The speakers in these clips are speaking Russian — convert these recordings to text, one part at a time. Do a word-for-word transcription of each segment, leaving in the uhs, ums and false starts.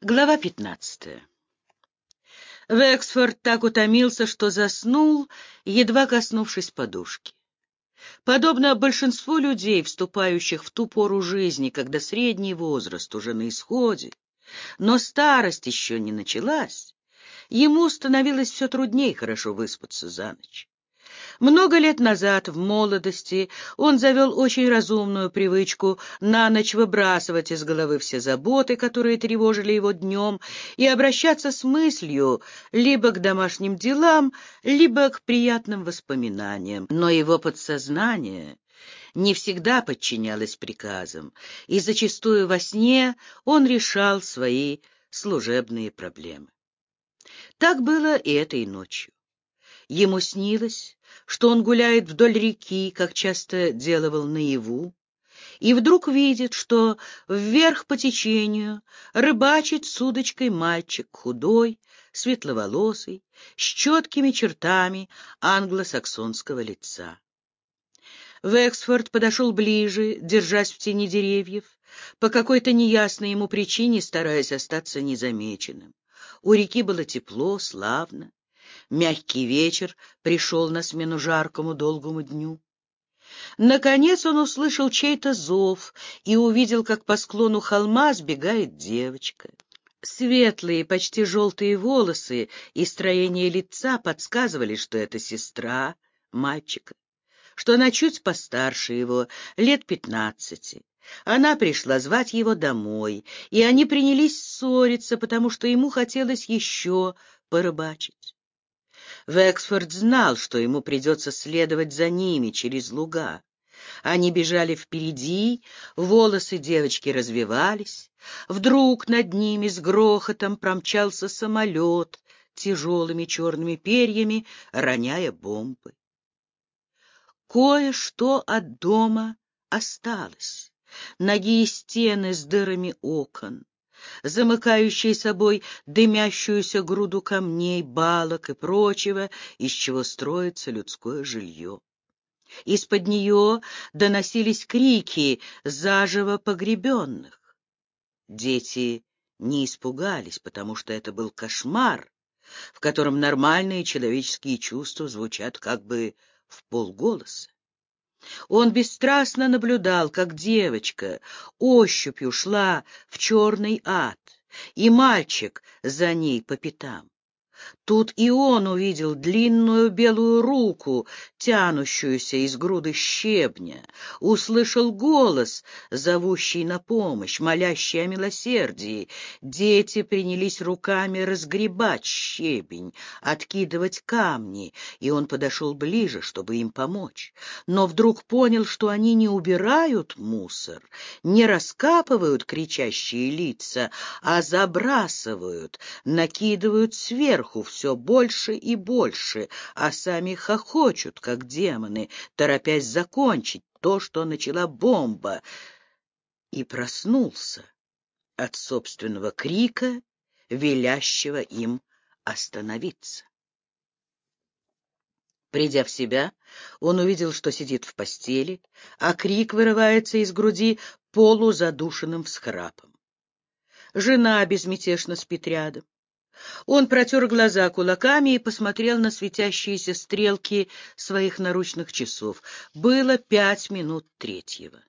Глава пятнадцатая. Вексфорд так утомился, что заснул, едва коснувшись подушки. Подобно большинству людей, вступающих в ту пору жизни, когда средний возраст уже на исходе, но старость еще не началась, ему становилось все труднее хорошо выспаться за ночь. Много лет назад, в молодости, он завел очень разумную привычку на ночь выбрасывать из головы все заботы, которые тревожили его днем, и обращаться с мыслью либо к домашним делам, либо к приятным воспоминаниям. Но его подсознание не всегда подчинялось приказам, и зачастую во сне он решал свои служебные проблемы. Так было и этой ночью. Ему снилось, что он гуляет вдоль реки, как часто делал наяву, и вдруг видит, что вверх по течению рыбачит с удочкой мальчик худой, светловолосый, с четкими чертами англосаксонского лица. Вексфорд подошел ближе, держась в тени деревьев, по какой-то неясной ему причине стараясь остаться незамеченным. У реки было тепло, славно. Мягкий вечер пришел на смену жаркому долгому дню. Наконец он услышал чей-то зов и увидел, как по склону холма сбегает девочка. Светлые, почти желтые волосы и строение лица подсказывали, что это сестра мальчика, что она чуть постарше его, лет пятнадцати. Она пришла звать его домой, и они принялись ссориться, потому что ему хотелось еще порыбачить. Вексфорд знал, что ему придется следовать за ними через луга. Они бежали впереди, волосы девочки развивались. Вдруг над ними с грохотом промчался самолет тяжелыми черными перьями, роняя бомбы. Кое-что от дома осталось. Ноги и стены с дырами окон, замыкающей собой дымящуюся груду камней, балок и прочего, из чего строится людское жилье. Из-под нее доносились крики заживо погребенных. Дети не испугались, потому что это был кошмар, в котором нормальные человеческие чувства звучат как бы вполголоса. Он бесстрастно наблюдал, как девочка ощупью шла в черный ад, и мальчик за ней по пятам. Тут и он увидел длинную белую руку, тянущуюся из груды щебня, услышал голос, зовущий на помощь, молящий о милосердии. Дети принялись руками разгребать щебень, откидывать камни, и он подошел ближе, чтобы им помочь. Но вдруг понял, что они не убирают мусор, не раскапывают кричащие лица, а забрасывают, накидывают сверху все больше и больше, а сами хохочут, как демоны, торопясь закончить то, что начала бомба, и проснулся от собственного крика, велящего им остановиться. Придя в себя, он увидел, что сидит в постели, а крик вырывается из груди полузадушенным всхрапом. Жена безмятежно спит рядом. Он протер глаза кулаками и посмотрел на светящиеся стрелки своих наручных часов. Было пять минут третьего.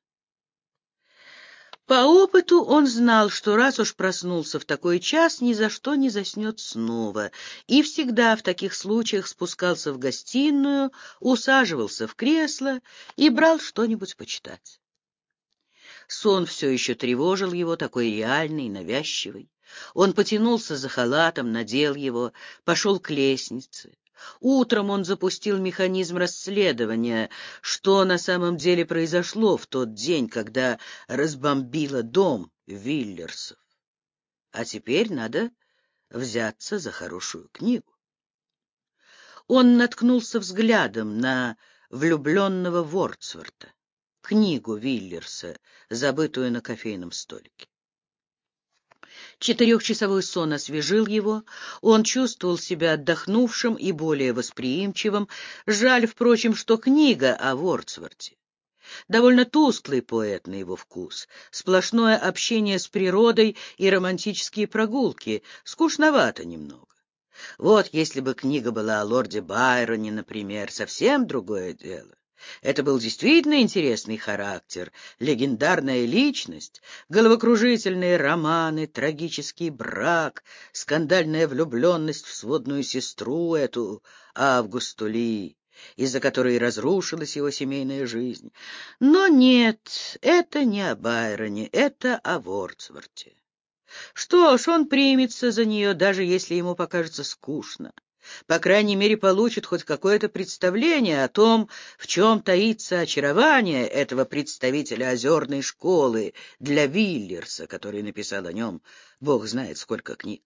По опыту он знал, что раз уж проснулся в такой час, ни за что не заснет снова, и всегда в таких случаях спускался в гостиную, усаживался в кресло и брал что-нибудь почитать. Сон все еще тревожил его, такой реальный, навязчивый. Он потянулся за халатом, надел его, пошел к лестнице. Утром он запустил механизм расследования, что на самом деле произошло в тот день, когда разбомбило дом Виллерсов. А теперь надо взяться за хорошую книгу. Он наткнулся взглядом на влюбленного Вордсворта, книгу Виллерса, забытую на кофейном столике. Четырехчасовой сон освежил его, он чувствовал себя отдохнувшим и более восприимчивым. Жаль, впрочем, что книга о Вордсворте. Довольно тусклый поэт на его вкус. Сплошное общение с природой и романтические прогулки. Скучновато немного. Вот если бы книга была о лорде Байроне, например, совсем другое дело. Это был действительно интересный характер, легендарная личность, головокружительные романы, трагический брак, скандальная влюбленность в сводную сестру, эту Августу Ли, из-за которой разрушилась его семейная жизнь. Но нет, это не о Байроне, это о Вордсворте. Что ж, он примется за нее, даже если ему покажется скучно. По крайней мере, получит хоть какое-то представление о том, в чем таится очарование этого представителя озерной школы для Виллерса, который написал о нем бог знает сколько книг.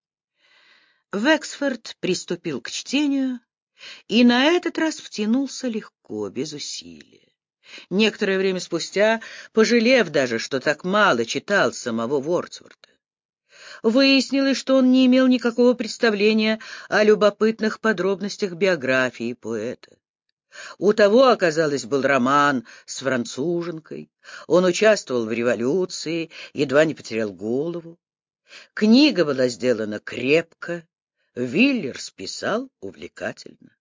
Вексфорд приступил к чтению и на этот раз втянулся легко, без усилия. Некоторое время спустя, пожалев даже, что так мало читал самого Вордсворта, выяснилось, что он не имел никакого представления о любопытных подробностях биографии поэта. У того, оказалось, был роман с француженкой, он участвовал в революции, едва не потерял голову. Книга была сделана крепко, Виллерс писал увлекательно.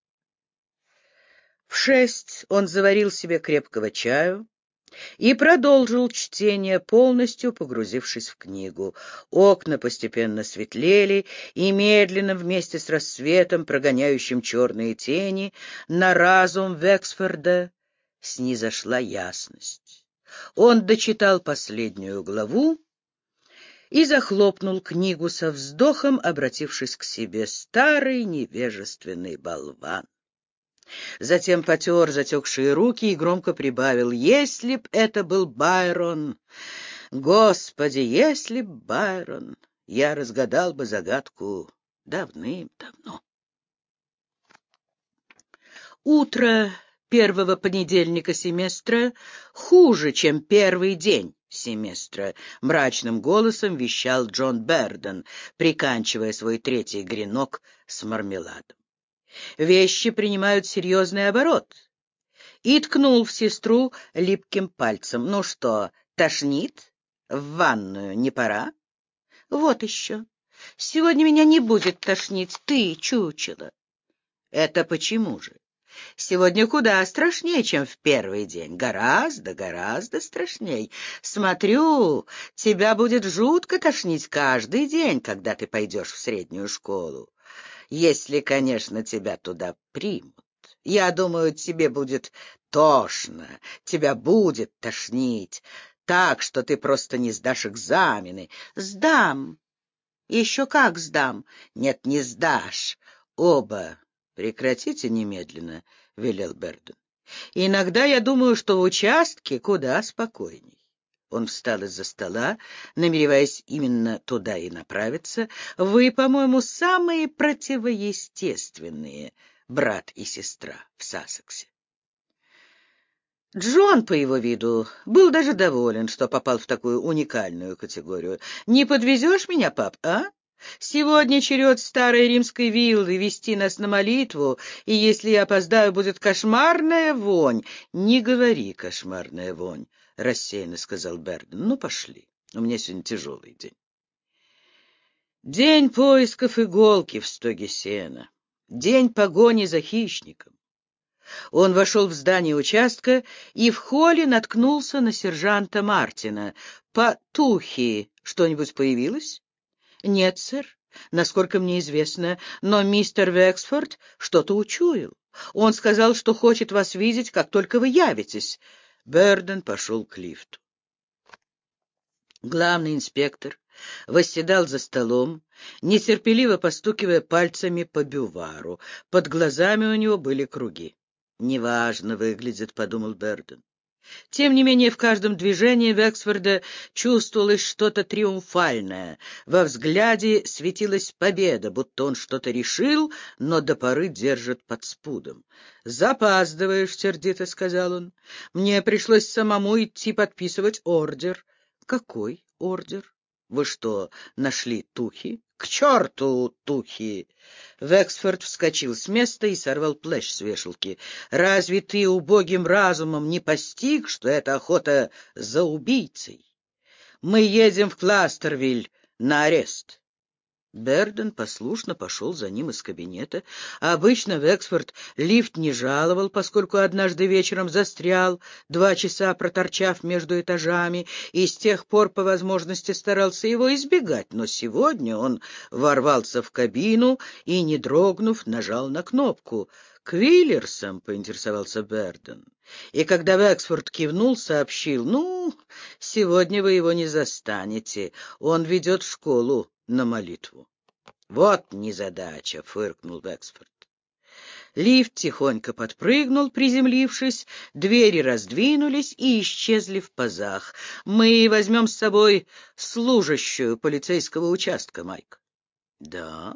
В шесть он заварил себе крепкого чаю и продолжил чтение, полностью погрузившись в книгу. Окна постепенно светлели, и медленно, вместе с рассветом, прогоняющим черные тени, на разум Вексфорда снизошла ясность. Он дочитал последнюю главу и захлопнул книгу со вздохом, обратившись к себе: старый невежественный болван. Затем потер затекшие руки и громко прибавил: если б это был Байрон, Господи, если б Байрон, я разгадал бы загадку давным-давно. Утро первого понедельника семестра хуже, чем первый день семестра, мрачным голосом вещал Джон Берден, приканчивая свой третий гренок с мармеладом. Вещи принимают серьезный оборот. И ткнул в сестру липким пальцем. Ну что, тошнит? В ванную не пора? Вот еще. Сегодня меня не будет тошнить, ты, чучело. Это почему же? Сегодня куда страшнее, чем в первый день. Гораздо, гораздо страшней. Смотрю, тебя будет жутко тошнить каждый день, когда ты пойдешь в среднюю школу. Если, конечно, тебя туда примут. Я думаю, тебе будет тошно, тебя будет тошнить, так, что ты просто не сдашь экзамены. Сдам. Еще как сдам. Нет, не сдашь. Оба. Прекратите немедленно, — велел Берден. Иногда я думаю, что в участке куда спокойней. Он встал из-за стола, намереваясь именно туда и направиться. Вы, по-моему, самые противоестественные брат и сестра в Сассексе. Джон, по его виду, был даже доволен, что попал в такую уникальную категорию. «Не подвезешь меня, пап, а? Сегодня черед старой римской виллы вести нас на молитву, и если я опоздаю, будет кошмарная вонь». «Не говори кошмарная вонь», — рассеянно сказал Берден. «Ну, пошли. У меня сегодня тяжелый день». День поисков иголки в стоге сена. День погони за хищником. Он вошел в здание участка и в холле наткнулся на сержанта Мартина. «Потухи, что-нибудь появилось?» «Нет, сэр, насколько мне известно, но мистер Вексфорд что-то учуял. Он сказал, что хочет вас видеть, как только вы явитесь». Берден пошел к лифту. Главный инспектор восседал за столом, нетерпеливо постукивая пальцами по бювару. Под глазами у него были круги. «Неважно выглядит», — подумал Берден. Тем не менее, в каждом движении Вексфорда чувствовалось что-то триумфальное. Во взгляде светилась победа, будто он что-то решил, но до поры держит под спудом. «Запаздываешь», — сердито сказал он. «Мне пришлось самому идти подписывать ордер». «Какой ордер?» Вы что, нашли тухи? К черту тухи! Вексфорд вскочил с места и сорвал плащ с вешалки. Разве ты убогим разумом не постиг, что это охота за убийцей? Мы едем в Кластервиль на арест. Берден послушно пошел за ним из кабинета. Обычно Вексфорд лифт не жаловал, поскольку однажды вечером застрял, два часа проторчав между этажами, и с тех пор по возможности старался его избегать. Но сегодня он ворвался в кабину и, не дрогнув, нажал на кнопку. «К Виллерсам?» — поинтересовался Берден. И когда Вексфорд кивнул, сообщил: «Ну, сегодня вы его не застанете, он ведет школу на молитву». «Вот незадача!» — фыркнул Вексфорд. Лифт тихонько подпрыгнул, приземлившись, двери раздвинулись и исчезли в пазах. «Мы возьмем с собой служащую полицейского участка, Майк». «Да?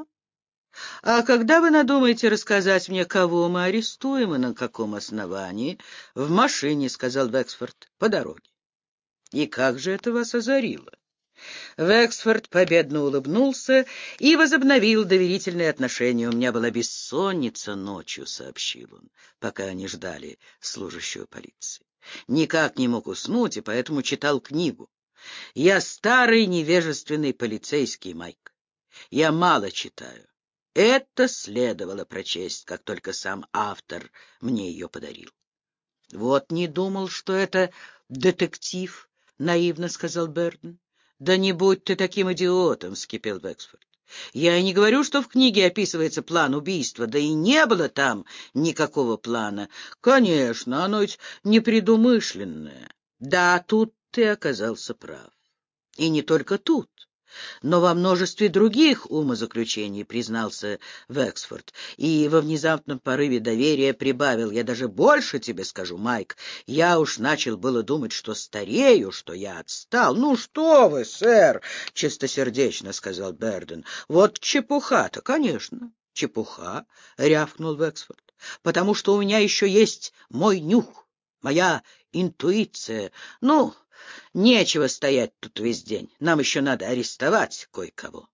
А когда вы надумаете рассказать мне, кого мы арестуем и на каком основании?» «В машине», — сказал Вексфорд, — «по дороге». «И как же это вас озарило?» Вексфорд победно улыбнулся и возобновил доверительные отношения. «У меня была бессонница ночью», — сообщил он, пока они ждали служащего полиции. «Никак не мог уснуть, и поэтому читал книгу. Я старый невежественный полицейский, Майк. Я мало читаю. Это следовало прочесть, как только сам автор мне ее подарил». «Вот не думал, что это детектив», — наивно сказал Берден. «Да не будь ты таким идиотом», — вскипел Вексфорд. «Я и не говорю, что в книге описывается план убийства, да и не было там никакого плана. Конечно, оно ведь непредумышленное. Да, тут ты оказался прав. И не только тут, но во множестве других умозаключений», — признался Вексфорд, и во внезапном порыве доверия прибавил: «Я даже больше тебе скажу, Майк. Я уж начал было думать, что старею, что я отстал». «Ну что вы, сэр!» — чистосердечно сказал Берден. «Вот чепуха-то, конечно, чепуха», — рявкнул Вексфорд, «потому что у меня еще есть мой нюх, моя интуиция. Ну, нечего стоять тут весь день. Нам еще надо арестовать кое-кого».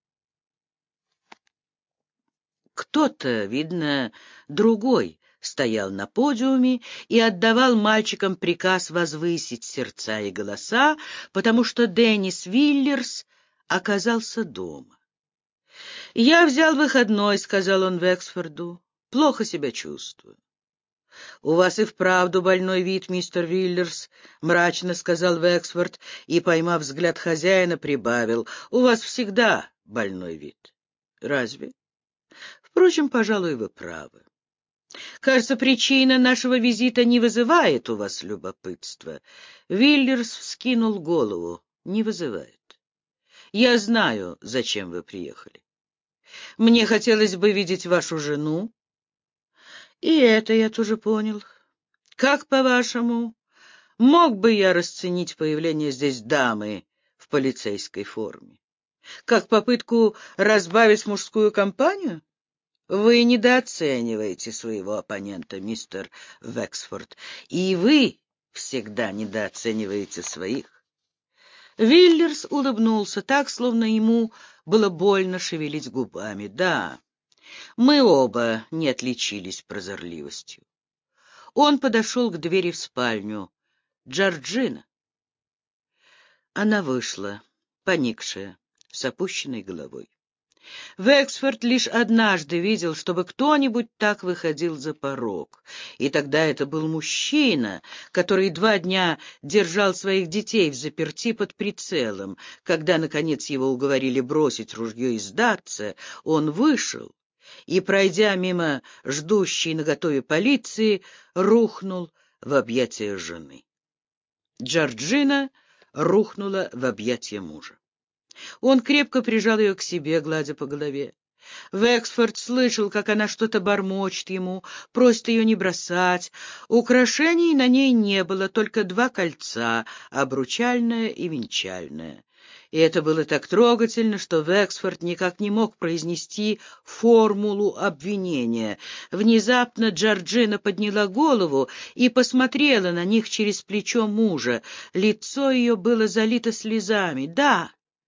Кто-то, видно, другой, стоял на подиуме и отдавал мальчикам приказ возвысить сердца и голоса, потому что Деннис Виллерс оказался дома. «Я взял выходной», — сказал он Вексфорду. «Плохо себя чувствую». «У вас и вправду больной вид, мистер Виллерс», — мрачно сказал Вексфорд и, поймав взгляд хозяина, прибавил: «У вас всегда больной вид». «Разве? Впрочем, пожалуй, вы правы. Кажется, причина нашего визита не вызывает у вас любопытства». Виллерс вскинул голову. «Не вызывает. Я знаю, зачем вы приехали. Мне хотелось бы видеть вашу жену». «И это я тоже понял. Как, по-вашему, мог бы я расценить появление здесь дамы в полицейской форме? Как попытку разбавить мужскую компанию? Вы недооцениваете своего оппонента, мистер Вексфорд, и вы всегда недооцениваете своих». Виллерс улыбнулся так, словно ему было больно шевелить губами. «Да, мы оба не отличились прозорливостью». Он подошел к двери в спальню. «Джорджина». Она вышла, поникшая, с опущенной головой. Вексфорд лишь однажды видел, чтобы кто-нибудь так выходил за порог. И тогда это был мужчина, который два дня держал своих детей взаперти под прицелом. Когда, наконец, его уговорили бросить ружье и сдаться, он вышел и, пройдя мимо ждущей наготове полиции, рухнул в объятия жены. Джорджина рухнула в объятия мужа. Он крепко прижал ее к себе, гладя по голове. Вексфорд слышал, как она что-то бормочет ему, просит ее не бросать. Украшений на ней не было, только два кольца, обручальное и венчальное. И это было так трогательно, что Вексфорд никак не мог произнести формулу обвинения. Внезапно Джорджина подняла голову и посмотрела на них через плечо мужа. Лицо ее было залито слезами. «Да,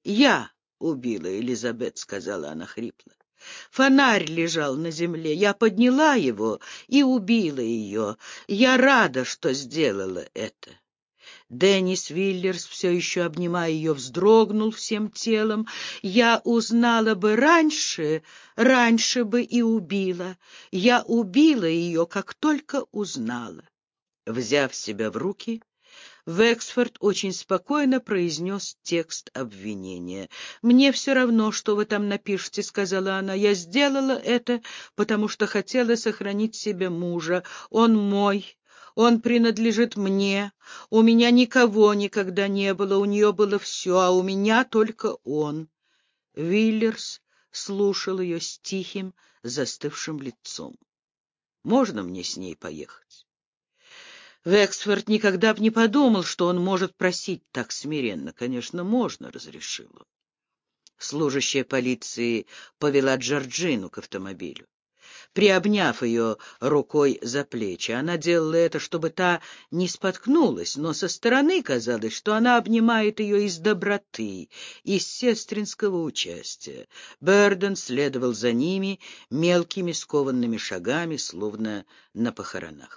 «Я убила Элизабет», — сказала она хрипло. «Фонарь лежал на земле. Я подняла его и убила ее. Я рада, что сделала это». Деннис Виллерс, все еще обнимая ее, вздрогнул всем телом. «Я узнала бы раньше, раньше бы и убила. Я убила ее, как только узнала». Взяв себя в руки, Вексфорд очень спокойно произнес текст обвинения. «Мне все равно, что вы там напишете», — сказала она. «Я сделала это, потому что хотела сохранить себе мужа. Он мой, он принадлежит мне. У меня никого никогда не было, у нее было все, а у меня только он». Виллерс слушал ее с тихим, застывшим лицом. «Можно мне с ней поехать?» Вексфорд никогда бы не подумал, что он может просить так смиренно. «Конечно, можно», — разрешил он. Служащая полиции повела Джорджину к автомобилю, приобняв ее рукой за плечи. Она делала это, чтобы та не споткнулась, но со стороны казалось, что она обнимает ее из доброты, из сестринского участия. Берден следовал за ними мелкими скованными шагами, словно на похоронах.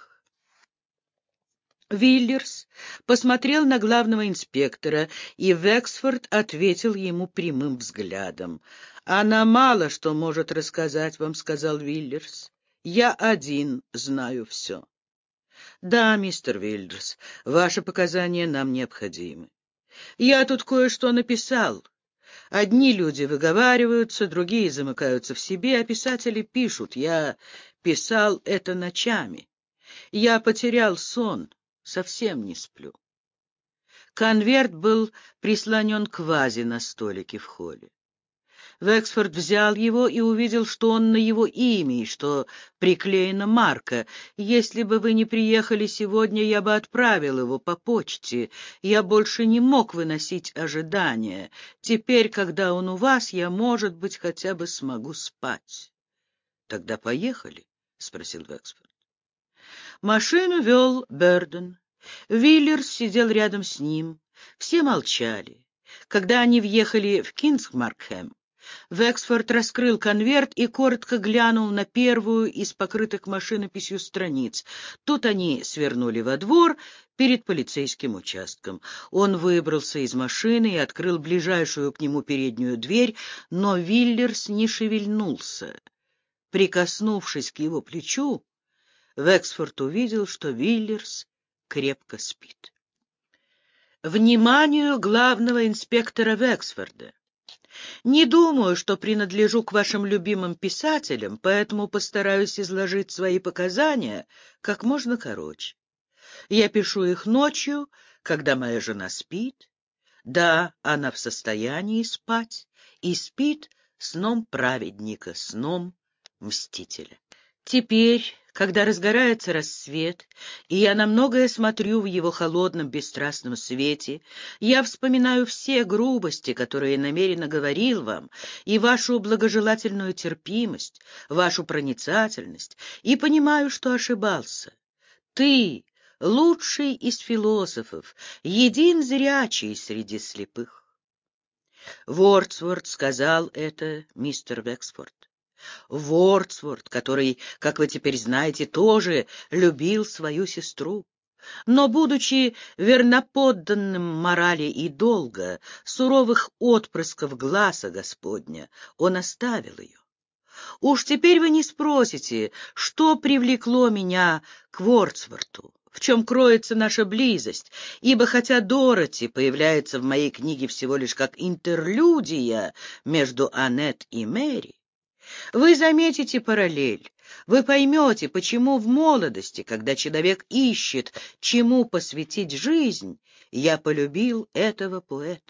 Виллерс посмотрел на главного инспектора, и Вексфорд ответил ему прямым взглядом. «Она мало что может рассказать вам», — сказал Виллерс. «Я один знаю все». «Да, мистер Виллерс, ваши показания нам необходимы. Я тут кое-что написал. Одни люди выговариваются, другие замыкаются в себе, а писатели пишут. Я писал это ночами. Я потерял сон». Совсем не сплю. Конверт был прислонен к вазе на столике в холле. Вексфорд взял его и увидел, что он на его имя и что приклеена марка. «Если бы вы не приехали сегодня, я бы отправил его по почте. Я больше не мог выносить ожидания. Теперь, когда он у вас, я, может быть, хотя бы смогу спать». «Тогда поехали?» — спросил Вексфорд. Машину вел Берден. Виллерс сидел рядом с ним. Все молчали. Когда они въехали в Кингсмаркхэм, Вексфорд раскрыл конверт и коротко глянул на первую из покрытых машинописью страниц. Тут они свернули во двор перед полицейским участком. Он выбрался из машины и открыл ближайшую к нему переднюю дверь, но Виллерс не шевельнулся. Прикоснувшись к его плечу, Вексфорд увидел, что Виллерс крепко спит. Вниманию главного инспектора Вексфорда. Не думаю, что принадлежу к вашим любимым писателям, поэтому постараюсь изложить свои показания как можно короче. Я пишу их ночью, когда моя жена спит. Да, она в состоянии спать, и спит сном праведника, сном мстителя. Теперь, когда разгорается рассвет, и я на многое смотрю в его холодном бесстрастном свете, я вспоминаю все грубости, которые намеренно говорил вам, и вашу благожелательную терпимость, вашу проницательность, и понимаю, что ошибался. Ты, лучший из философов, един зрячий среди слепых. Вордсворт сказал это, мистер Вексфорд. Вордсворт, который, как вы теперь знаете, тоже любил свою сестру. Но, будучи верноподданным морали и долга, суровых отпрысков гласа Господня, он оставил ее. Уж теперь вы не спросите, что привлекло меня к Вордсворту, в чем кроется наша близость, ибо хотя Дороти появляется в моей книге всего лишь как интерлюдия между Аннет и Мэри, вы заметите параллель, вы поймете, почему в молодости, когда человек ищет, чему посвятить жизнь, я полюбил этого поэта.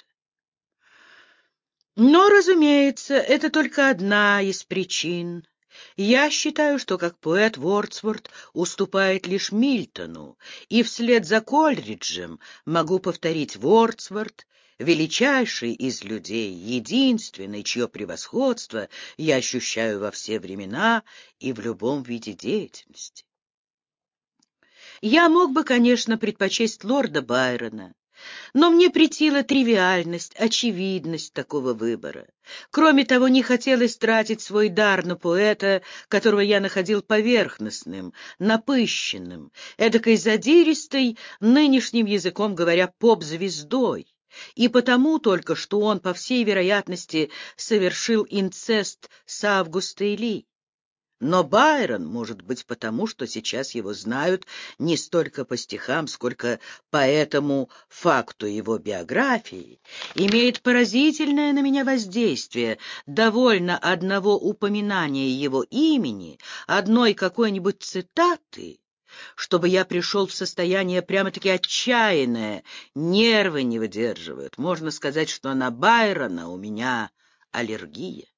Но, разумеется, это только одна из причин. Я считаю, что как поэт Вордсворт уступает лишь Мильтону, и вслед за Кольриджем могу повторить: Вордсворт — величайший из людей, единственный, чье превосходство я ощущаю во все времена и в любом виде деятельности. Я мог бы, конечно, предпочесть лорда Байрона, Но мне претила тривиальность, очевидность такого выбора. Кроме того, не хотелось тратить свой дар на поэта, которого я находил поверхностным, напыщенным, эдакой задиристой, нынешним языком говоря, поп-звездой. И потому только, что он, по всей вероятности, совершил инцест с Августой Ли. Но Байрон, может быть, потому, что сейчас его знают не столько по стихам, сколько по этому факту его биографии, имеет поразительное на меня воздействие. Довольно одного упоминания его имени, одной какой-нибудь цитаты, чтобы я пришел в состояние прямо-таки отчаянное, нервы не выдерживают. Можно сказать, что на Байрона у меня аллергия.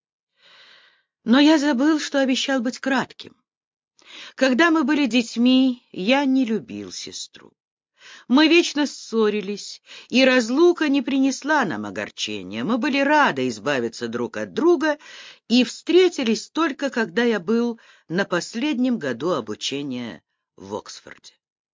Но я забыл, что обещал быть кратким. Когда мы были детьми, я не любил сестру. Мы вечно ссорились, и разлука не принесла нам огорчения. Мы были рады избавиться друг от друга и встретились только, когда я был на последнем году обучения в Оксфорде.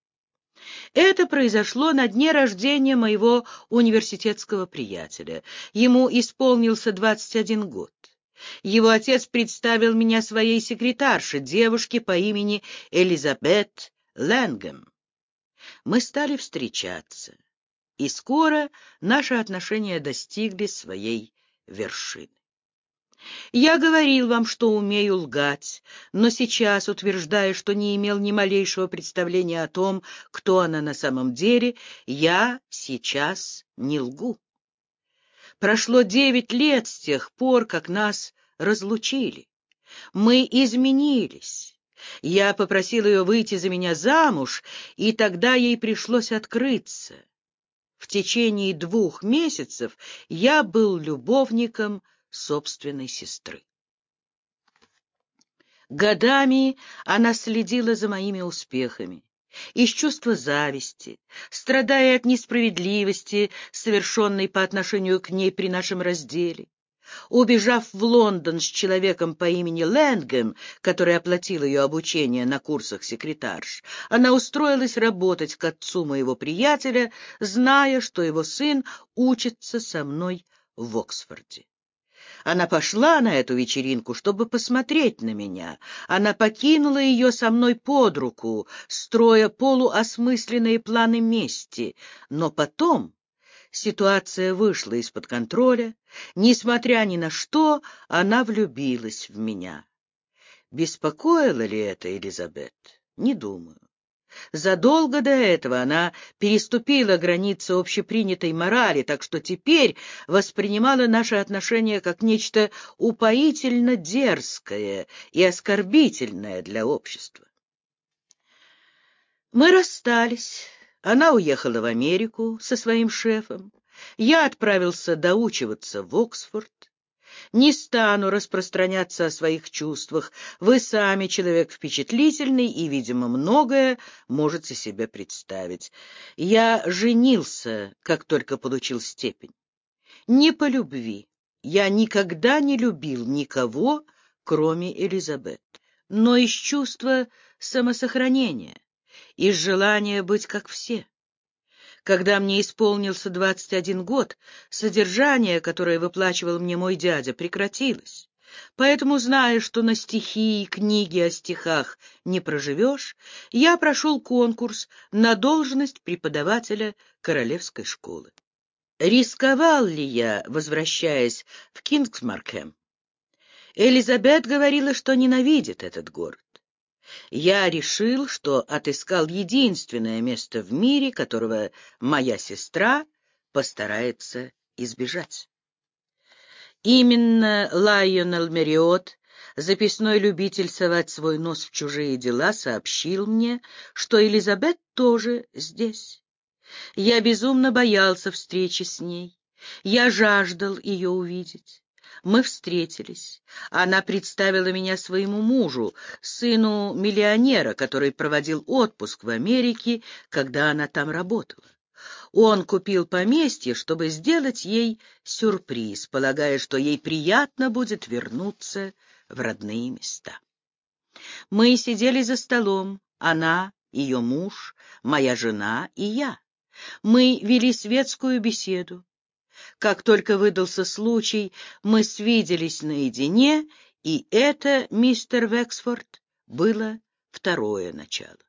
Это произошло на дне рождения моего университетского приятеля. Ему исполнился двадцать один год. Его отец представил меня своей секретарше, девушке по имени Элизабет Лэнгем. Мы стали встречаться, и скоро наши отношения достигли своей вершины. Я говорил вам, что умею лгать, но сейчас, утверждая, что не имел ни малейшего представления о том, кто она на самом деле, я сейчас не лгу. Прошло девять лет с тех пор, как нас разлучили. Мы изменились. Я попросил ее выйти за меня замуж, и тогда ей пришлось открыться. В течение двух месяцев я был любовником собственной сестры. Годами она следила за моими успехами. Из чувства зависти, страдая от несправедливости, совершенной по отношению к ней при нашем разделе. Убежав в Лондон с человеком по имени Лэнгем, который оплатил ее обучение на курсах секретарш, она устроилась работать к отцу моего приятеля, зная, что его сын учится со мной в Оксфорде. Она пошла на эту вечеринку, чтобы посмотреть на меня. Она покинула ее со мной под руку, строя полуосмысленные планы мести. Но потом ситуация вышла из-под контроля. Несмотря ни на что, она влюбилась в меня. Беспокоило ли это Элизабет? Не думаю. Задолго до этого она переступила границы общепринятой морали, так что теперь воспринимала наши отношения как нечто упоительно дерзкое и оскорбительное для общества. Мы расстались. Она уехала в Америку со своим шефом. Я отправился доучиваться в Оксфорд. Не стану распространяться о своих чувствах. Вы сами человек впечатлительный и, видимо, многое можете себе представить. Я женился, как только получил степень. Не по любви. Я никогда не любил никого, кроме Элизабет, но из чувства самосохранения, из желания быть как все. Когда мне исполнился двадцать один год, содержание, которое выплачивал мне мой дядя, прекратилось. Поэтому, зная, что на стихи и книги о стихах не проживешь, я прошел конкурс на должность преподавателя королевской школы. Рисковал ли я, возвращаясь в Кингсмаркхэм? Элизабет говорила, что ненавидит этот город. Я решил, что отыскал единственное место в мире, которого моя сестра постарается избежать. Именно Лайонел Мерриот, записной любитель совать свой нос в чужие дела, сообщил мне, что Элизабет тоже здесь. Я безумно боялся встречи с ней. Я жаждал ее увидеть. Мы встретились. Она представила меня своему мужу, сыну миллионера, который проводил отпуск в Америке, когда она там работала. Он купил поместье, чтобы сделать ей сюрприз, полагая, что ей приятно будет вернуться в родные места. Мы сидели за столом, она, ее муж, моя жена и я. Мы вели светскую беседу. Как только выдался случай, мы свиделись наедине, и это, мистер Вексфорд, было второе начало.